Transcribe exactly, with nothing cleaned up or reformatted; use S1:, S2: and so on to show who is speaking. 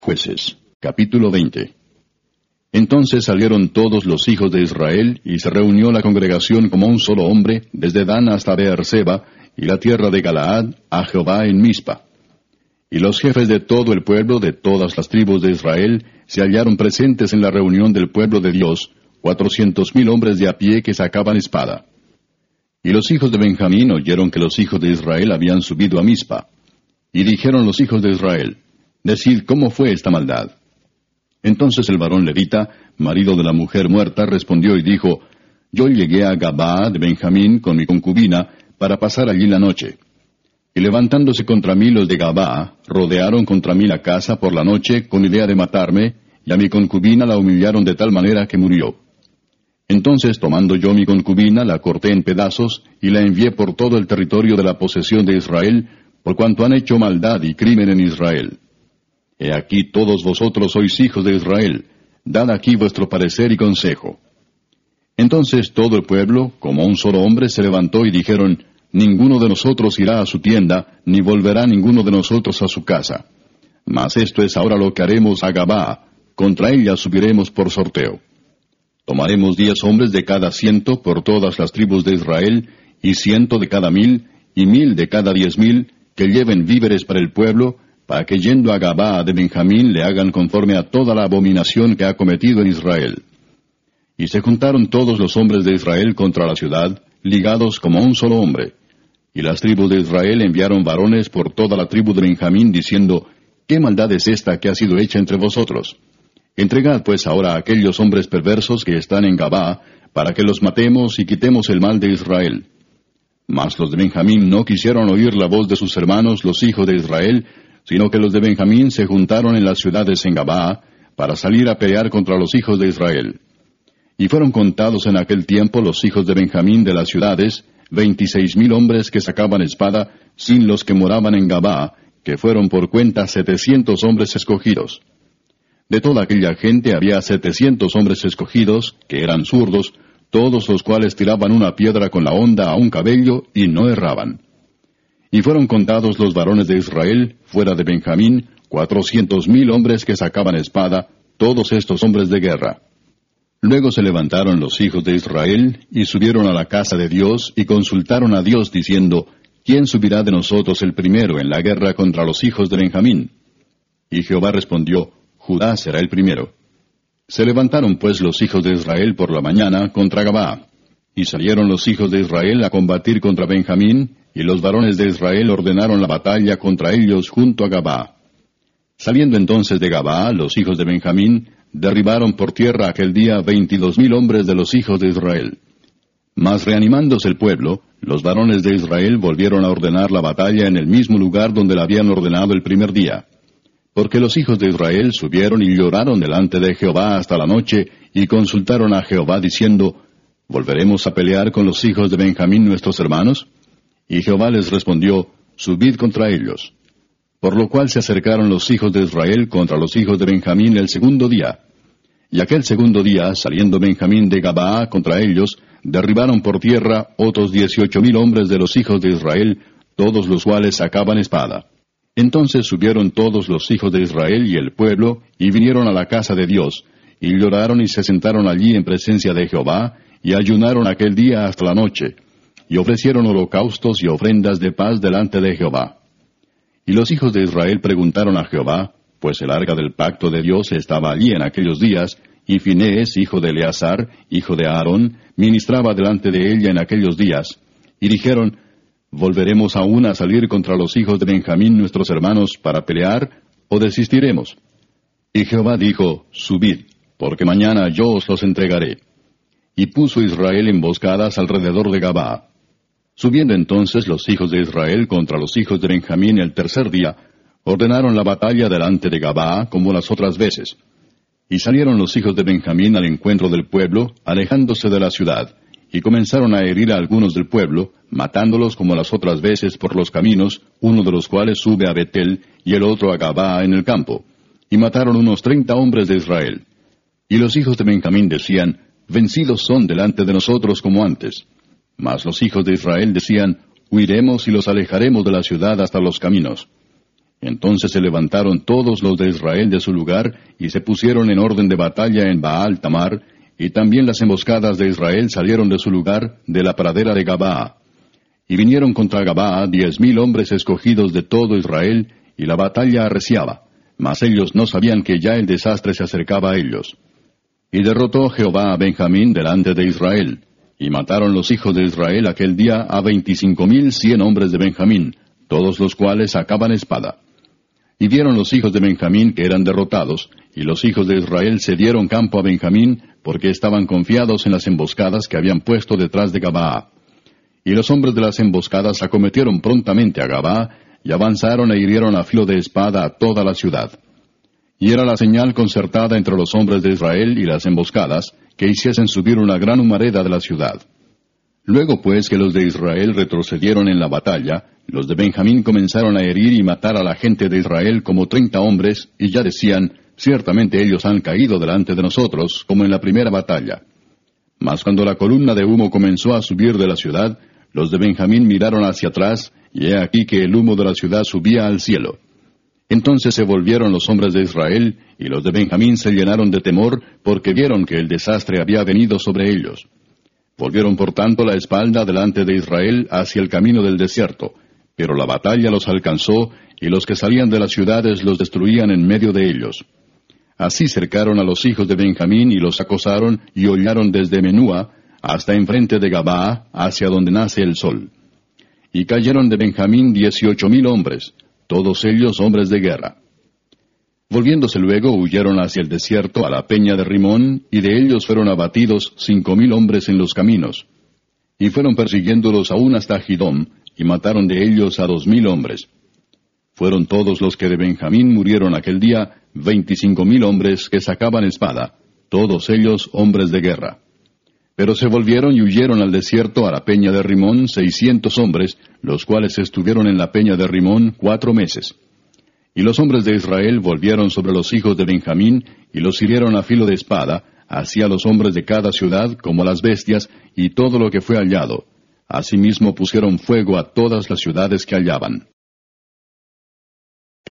S1: Jueces, capítulo veinte. Entonces salieron todos los hijos de Israel, y se reunió la congregación como un solo hombre, desde Dan hasta Beerseba, y la tierra de Galaad, a Jehová en Mizpa. Y los jefes de todo el pueblo, de todas las tribus de Israel, se hallaron presentes en la reunión del pueblo de Dios, cuatrocientos mil hombres de a pie que sacaban espada. Y los hijos de Benjamín oyeron que los hijos de Israel habían subido a Mizpa. Y dijeron los hijos de Israel: Decid cómo fue esta maldad. Entonces el varón levita, marido de la mujer muerta, respondió y dijo: Yo llegué a Gabaa de Benjamín con mi concubina, para pasar allí la noche. Y levantándose contra mí los de Gabaa, rodearon contra mí la casa por la noche, con idea de matarme, y a mi concubina la humillaron de tal manera que murió. Entonces, tomando yo mi concubina, la corté en pedazos, y la envié por todo el territorio de la posesión de Israel, por cuanto han hecho maldad y crimen en Israel. He aquí todos vosotros sois hijos de Israel, dad aquí vuestro parecer y consejo. Entonces todo el pueblo, como un solo hombre, se levantó y dijeron: Ninguno de nosotros irá a su tienda, ni volverá ninguno de nosotros a su casa. Mas esto es ahora lo que haremos a Gabaa, contra ella subiremos por sorteo. Tomaremos diez hombres de cada ciento por todas las tribus de Israel, y ciento de cada mil, y mil de cada diez mil, que lleven víveres para el pueblo, para que yendo a Gabaa de Benjamín le hagan conforme a toda la abominación que ha cometido en Israel. Y se juntaron todos los hombres de Israel contra la ciudad, ligados como un solo hombre. Y las tribus de Israel enviaron varones por toda la tribu de Benjamín, diciendo: ¿Qué maldad es esta que ha sido hecha entre vosotros? Entregad pues ahora a aquellos hombres perversos que están en Gabaa, para que los matemos y quitemos el mal de Israel. Mas los de Benjamín no quisieron oír la voz de sus hermanos, los hijos de Israel, sino que los de Benjamín se juntaron en las ciudades en Gabaa, para salir a pelear contra los hijos de Israel. Y fueron contados en aquel tiempo los hijos de Benjamín de las ciudades, veintiséis mil hombres que sacaban espada, sin los que moraban en Gabaa, que fueron por cuenta setecientos hombres escogidos. De toda aquella gente había setecientos hombres escogidos, que eran zurdos, todos los cuales tiraban una piedra con la honda a un cabello, y no erraban. Y fueron contados los varones de Israel, fuera de Benjamín, cuatrocientos mil hombres que sacaban espada, todos estos hombres de guerra. Luego se levantaron los hijos de Israel, y subieron a la casa de Dios, y consultaron a Dios, diciendo: ¿Quién subirá de nosotros el primero en la guerra contra los hijos de Benjamín? Y Jehová respondió: Judá será el primero. Se levantaron pues los hijos de Israel por la mañana contra Gabaa. Y salieron los hijos de Israel a combatir contra Benjamín, y los varones de Israel ordenaron la batalla contra ellos junto a Gabaa. Saliendo entonces de Gabaa, los hijos de Benjamín derribaron por tierra aquel día veintidós mil hombres de los hijos de Israel. Mas reanimándose el pueblo, los varones de Israel volvieron a ordenar la batalla en el mismo lugar donde la habían ordenado el primer día. Porque los hijos de Israel subieron y lloraron delante de Jehová hasta la noche, y consultaron a Jehová diciendo: ¿Volveremos a pelear con los hijos de Benjamín nuestros hermanos? Y Jehová les respondió: Subid contra ellos. Por lo cual se acercaron los hijos de Israel contra los hijos de Benjamín el segundo día. Y aquel segundo día, saliendo Benjamín de Gabaa contra ellos, derribaron por tierra otros dieciocho mil hombres de los hijos de Israel, todos los cuales sacaban espada. Entonces subieron todos los hijos de Israel y el pueblo, y vinieron a la casa de Dios, y lloraron y se sentaron allí en presencia de Jehová, y ayunaron aquel día hasta la noche, y ofrecieron holocaustos y ofrendas de paz delante de Jehová. Y los hijos de Israel preguntaron a Jehová, pues el arca del pacto de Dios estaba allí en aquellos días, y Finehés, hijo de Eleazar, hijo de Aarón, ministraba delante de ella en aquellos días. Y dijeron: ¿Volveremos aún a salir contra los hijos de Benjamín nuestros hermanos para pelear, o desistiremos? Y Jehová dijo: Subid, porque mañana yo os los entregaré. Y puso Israel emboscadas alrededor de Gabaa. Subiendo entonces los hijos de Israel contra los hijos de Benjamín el tercer día, ordenaron la batalla delante de Gabaa como las otras veces. Y salieron los hijos de Benjamín al encuentro del pueblo, alejándose de la ciudad, y comenzaron a herir a algunos del pueblo, matándolos como las otras veces por los caminos, uno de los cuales sube a Betel, y el otro a Gabaa en el campo. Y mataron unos treinta hombres de Israel. Y los hijos de Benjamín decían: Vencidos son delante de nosotros como antes. Mas los hijos de Israel decían: Huiremos y los alejaremos de la ciudad hasta los caminos. Entonces se levantaron todos los de Israel de su lugar, y se pusieron en orden de batalla en Baal Tamar, y también las emboscadas de Israel salieron de su lugar, de la pradera de Gabaa. Y vinieron contra Gabaa diez mil hombres escogidos de todo Israel, y la batalla arreciaba, mas ellos no sabían que ya el desastre se acercaba a ellos. Y derrotó Jehová a Benjamín delante de Israel, y mataron los hijos de Israel aquel día a veinticinco mil cien hombres de Benjamín, todos los cuales sacaban espada. Y vieron los hijos de Benjamín que eran derrotados, y los hijos de Israel se dieron campo a Benjamín, porque estaban confiados en las emboscadas que habían puesto detrás de Gabaa. Y los hombres de las emboscadas acometieron prontamente a Gabaa, y avanzaron e hirieron a filo de espada a toda la ciudad. Y era la señal concertada entre los hombres de Israel y las emboscadas, que hiciesen subir una gran humareda de la ciudad. Luego pues que los de Israel retrocedieron en la batalla, los de Benjamín comenzaron a herir y matar a la gente de Israel como treinta hombres, y ya decían, ciertamente ellos han caído delante de nosotros, como en la primera batalla. Mas cuando la columna de humo comenzó a subir de la ciudad, los de Benjamín miraron hacia atrás, y he aquí que el humo de la ciudad subía al cielo. Entonces se volvieron los hombres de Israel, y los de Benjamín se llenaron de temor, porque vieron que el desastre había venido sobre ellos. Volvieron por tanto la espalda delante de Israel hacia el camino del desierto, pero la batalla los alcanzó, y los que salían de las ciudades los destruían en medio de ellos. Así cercaron a los hijos de Benjamín, y los acosaron, y hollaron desde Menúa hasta enfrente de Gabaa, hacia donde nace el sol. Y cayeron de Benjamín dieciocho mil hombres, todos ellos hombres de guerra. Volviéndose luego, huyeron hacia el desierto, a la peña de Rimón, y de ellos fueron abatidos cinco mil hombres en los caminos. Y fueron persiguiéndolos aún hasta Gidom, y mataron de ellos a dos mil hombres. Fueron todos los que de Benjamín murieron aquel día, veinticinco mil hombres que sacaban espada, todos ellos hombres de guerra. Pero se volvieron y huyeron al desierto a la peña de Rimón seiscientos hombres, los cuales estuvieron en la peña de Rimón cuatro meses. Y los hombres de Israel volvieron sobre los hijos de Benjamín, y los hirieron a filo de espada, así a los hombres de cada ciudad como a las bestias, y todo lo que fue hallado. Asimismo pusieron fuego a todas las ciudades que hallaban.